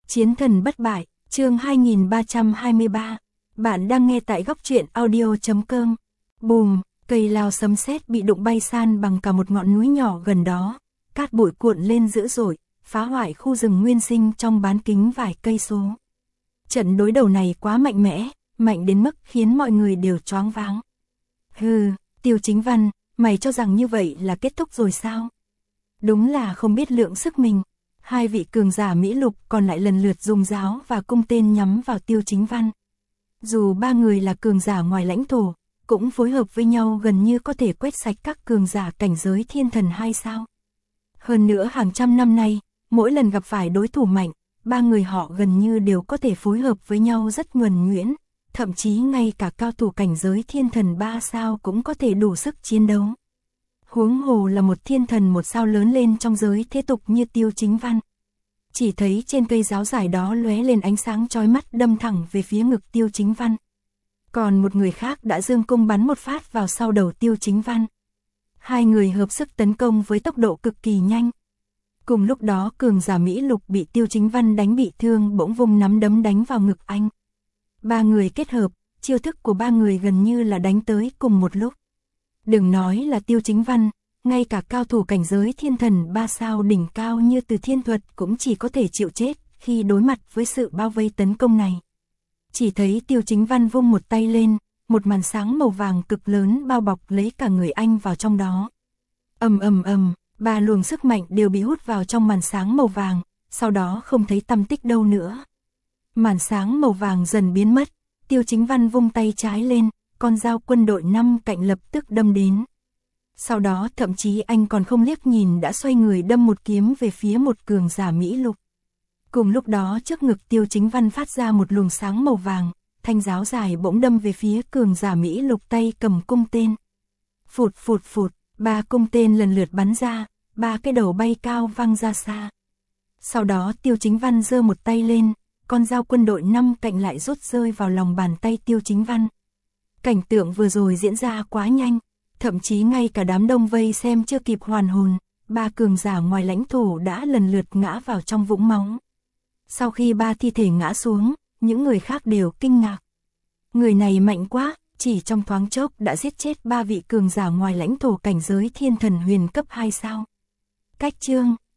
Chiến thần bất bại, chương 2323. Bạn đang nghe tại góc truyện audio.com. Bùm, cây lao sấm sét bị đụng bay san bằng cả một ngọn núi nhỏ gần đó. Cát bụi cuộn lên dữ dội, phá hoại khu rừng nguyên sinh trong bán kính vài cây số. Trận đối đầu này quá mạnh mẽ, mạnh đến mức khiến mọi người đều choáng váng. Hừ, Tiêu Chính Văn, mày cho rằng như vậy là kết thúc rồi sao? Đúng là không biết lượng sức mình. Hai vị cường giả Mỹ Lục còn lại lần lượt dùng giáo và cung tên nhắm vào Tiêu Chính Văn. Dù ba người là cường giả ngoài lãnh thổ, cũng phối hợp với nhau gần như có thể quét sạch các cường giả cảnh giới thiên thần hay sao. Hơn nữa hàng trăm năm nay, mỗi lần gặp phải đối thủ mạnh, ba người họ gần như đều có thể phối hợp với nhau rất nhuần nhuyễn, thậm chí ngay cả cao thủ cảnh giới thiên thần 3 sao cũng có thể đủ sức chiến đấu. Huống hồ là một thiên thần 1 sao lớn lên trong giới thế tục như Tiêu Chính Văn. Chỉ thấy trên cây giáo giải đó lóe lên ánh sáng chói mắt đâm thẳng về phía ngực Tiêu Chính Văn. Còn một người khác đã dương cung bắn một phát vào sau đầu Tiêu Chính Văn. Hai người hợp sức tấn công với tốc độ cực kỳ nhanh. Cùng lúc đó cường giả Mỹ Lục bị Tiêu Chính Văn đánh bị thương bỗng vung nắm đấm đánh vào ngực anh. Ba người kết hợp, chiêu thức của ba người gần như là đánh tới cùng một lúc. Đừng nói là Tiêu Chính Văn, ngay cả cao thủ cảnh giới thiên thần 3 sao đỉnh cao như Từ Thiên Thuật cũng chỉ có thể chịu chết khi đối mặt với sự bao vây tấn công này. Chỉ thấy Tiêu Chính Văn vung một tay lên, một màn sáng màu vàng cực lớn bao bọc lấy cả người anh vào trong đó. Ầm ầm ầm, ba luồng sức mạnh đều bị hút vào trong màn sáng màu vàng, sau đó không thấy tăm tích đâu nữa. Màn sáng màu vàng dần biến mất, Tiêu Chính Văn vung tay trái lên, con dao quân đội 5 cạnh lập tức đâm đến. Sau đó thậm chí anh còn không liếc nhìn đã xoay người đâm một kiếm về phía một cường giả Mỹ Lục. Cùng lúc đó trước ngực Tiêu Chính Văn phát ra một luồng sáng màu vàng, thanh giáo dài bỗng đâm về phía cường giả Mỹ Lục tay cầm cung tên. Phụt phụt phụt, ba cung tên lần lượt bắn ra, ba cái đầu bay cao văng ra xa. Sau đó Tiêu Chính Văn giơ một tay lên, con dao quân đội 5 cạnh lại rút rơi vào lòng bàn tay Tiêu Chính Văn. Cảnh tượng vừa rồi diễn ra quá nhanh, thậm chí ngay cả đám đông vây xem chưa kịp hoàn hồn, ba cường giả ngoài lãnh thổ đã lần lượt ngã vào trong vũng máu. Sau khi ba thi thể ngã xuống, những người khác đều kinh ngạc. Người này mạnh quá, chỉ trong thoáng chốc đã giết chết ba vị cường giả ngoài lãnh thổ cảnh giới thiên thần huyền cấp 2 sao. Cách chương